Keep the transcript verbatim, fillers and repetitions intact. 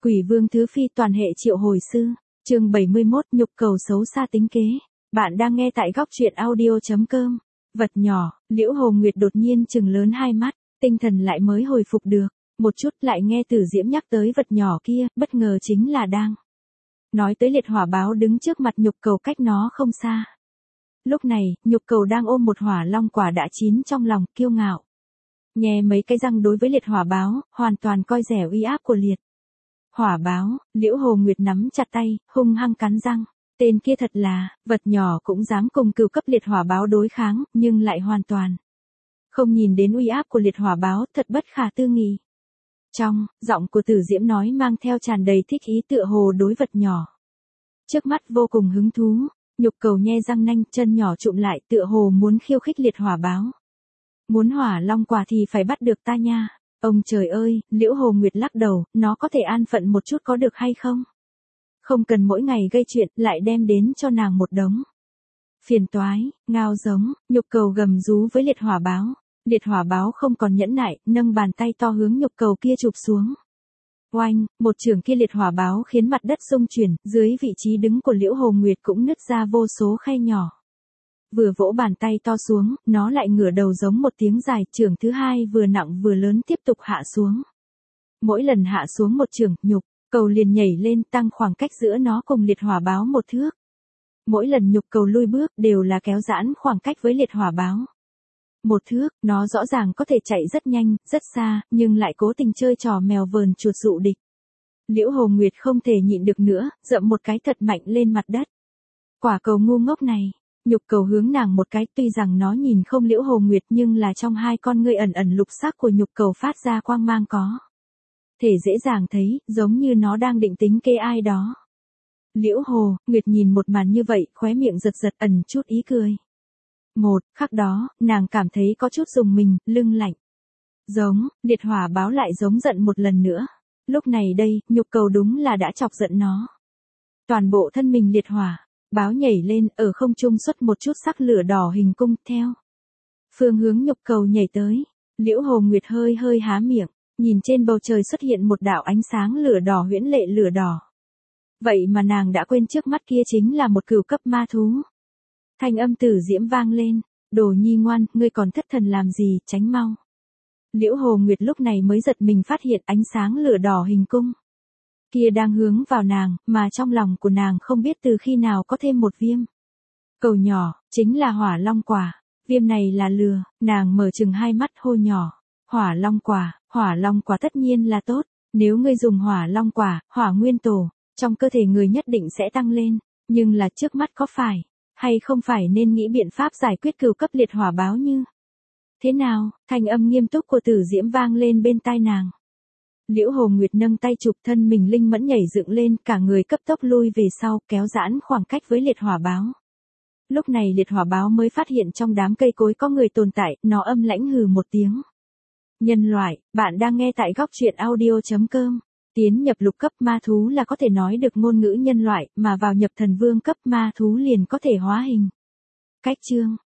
Quỷ vương thứ phi toàn hệ triệu hồi sư, chương bảy mươi mốt nhục cầu xấu xa tính kế. Bạn đang nghe tại góc truyện audio.com. Vật nhỏ, Liễu Hồ Nguyệt đột nhiên trừng lớn hai mắt, tinh thần lại mới hồi phục được. Một chút lại nghe Tử Diễm nhắc tới vật nhỏ kia, bất ngờ chính là đang nói tới liệt hỏa báo đứng trước mặt nhục cầu cách nó không xa. Lúc này, nhục cầu đang ôm một hỏa long quả đã chín trong lòng, kiêu ngạo. Nhè mấy cái răng đối với liệt hỏa báo, hoàn toàn coi rẻ uy áp của liệt hỏa báo. Liễu Hồ Nguyệt nắm chặt tay, hung hăng cắn răng. Tên kia thật là, vật nhỏ cũng dám cùng cửu cấp liệt hỏa báo đối kháng, nhưng lại hoàn toàn không nhìn đến uy áp của liệt hỏa báo, thật bất khả tư nghị. Trong giọng của Tử Diễm nói mang theo tràn đầy thích ý, tựa hồ đối vật nhỏ trước mắt vô cùng hứng thú. Nhục cầu nhe răng nanh, chân nhỏ trụm lại, tựa hồ muốn khiêu khích liệt hỏa báo. Muốn hỏa long quả thì phải bắt được ta nha. Ông trời ơi, Liễu Hồ Nguyệt lắc đầu, nó có thể an phận một chút có được hay không? Không cần mỗi ngày gây chuyện, lại đem đến cho nàng một đống phiền toái. Ngao giống, nhục cầu gầm rú với liệt hỏa báo. Liệt hỏa báo không còn nhẫn nại, nâng bàn tay to hướng nhục cầu kia chụp xuống. Oanh, một chưởng kia liệt hỏa báo khiến mặt đất rung chuyển, dưới vị trí đứng của Liễu Hồ Nguyệt cũng nứt ra vô số khe nhỏ. Vừa vỗ bàn tay to xuống, nó lại ngửa đầu giống một tiếng dài, chưởng thứ hai vừa nặng vừa lớn tiếp tục hạ xuống. Mỗi lần hạ xuống một chưởng, nhục cầu liền nhảy lên, tăng khoảng cách giữa nó cùng liệt hỏa báo một thước. Mỗi lần nhục cầu lui bước đều là kéo giãn khoảng cách với liệt hỏa báo một thước. Nó rõ ràng có thể chạy rất nhanh, rất xa, nhưng lại cố tình chơi trò mèo vờn chuột dụ địch. Liễu Hồ Nguyệt không thể nhịn được nữa, dậm một cái thật mạnh lên mặt đất. Quả cầu ngu ngốc này. Nhục cầu hướng nàng một cái, tuy rằng nó nhìn không Liễu Hồ Nguyệt nhưng là trong hai con ngươi ẩn ẩn lục sắc của nhục cầu phát ra quang mang có thể dễ dàng thấy, giống như nó đang định tính kê ai đó. Liễu Hồ Nguyệt nhìn một màn như vậy, khóe miệng giật giật, ẩn chút ý cười. Một khắc đó, nàng cảm thấy có chút rùng mình, lưng lạnh. Giống, liệt hỏa báo lại giống giận một lần nữa. Lúc này đây, nhục cầu đúng là đã chọc giận nó. Toàn bộ thân mình liệt hỏa báo nhảy lên, ở không trung xuất một chút sắc lửa đỏ hình cung, theo phương hướng nhục cầu nhảy tới. Liễu Hồ Nguyệt hơi hơi há miệng, nhìn trên bầu trời xuất hiện một đạo ánh sáng lửa đỏ huyễn lệ lửa đỏ. Vậy mà nàng đã quên trước mắt kia chính là một cửu cấp ma thú. Thanh âm Tử Diễm vang lên, đồ nhi ngoan, ngươi còn thất thần làm gì, tránh mau. Liễu Hồ Nguyệt lúc này mới giật mình phát hiện ánh sáng lửa đỏ hình cung kia đang hướng vào nàng, mà trong lòng của nàng không biết từ khi nào có thêm một viêm cầu nhỏ, chính là hỏa long quả. Viêm này là lừa, nàng mở chừng hai mắt hô nhỏ. Hỏa long quả, hỏa long quả tất nhiên là tốt. Nếu ngươi dùng hỏa long quả, hỏa nguyên tổ, trong cơ thể người nhất định sẽ tăng lên. Nhưng là trước mắt có phải, hay không phải nên nghĩ biện pháp giải quyết cửu cấp liệt hỏa báo như thế nào? Thanh âm nghiêm túc của Tử Diễm vang lên bên tai nàng. Liễu Hồ Nguyệt nâng tay chụp, thân mình linh mẫn nhảy dựng lên, cả người cấp tốc lui về sau, kéo giãn khoảng cách với liệt hỏa báo. Lúc này liệt hỏa báo mới phát hiện trong đám cây cối có người tồn tại, nó âm lãnh hừ một tiếng. Nhân loại, bạn đang nghe tại góc truyện audio.com. Tiến nhập lục cấp ma thú là có thể nói được ngôn ngữ nhân loại, mà vào nhập thần vương cấp ma thú liền có thể hóa hình. Cách chương,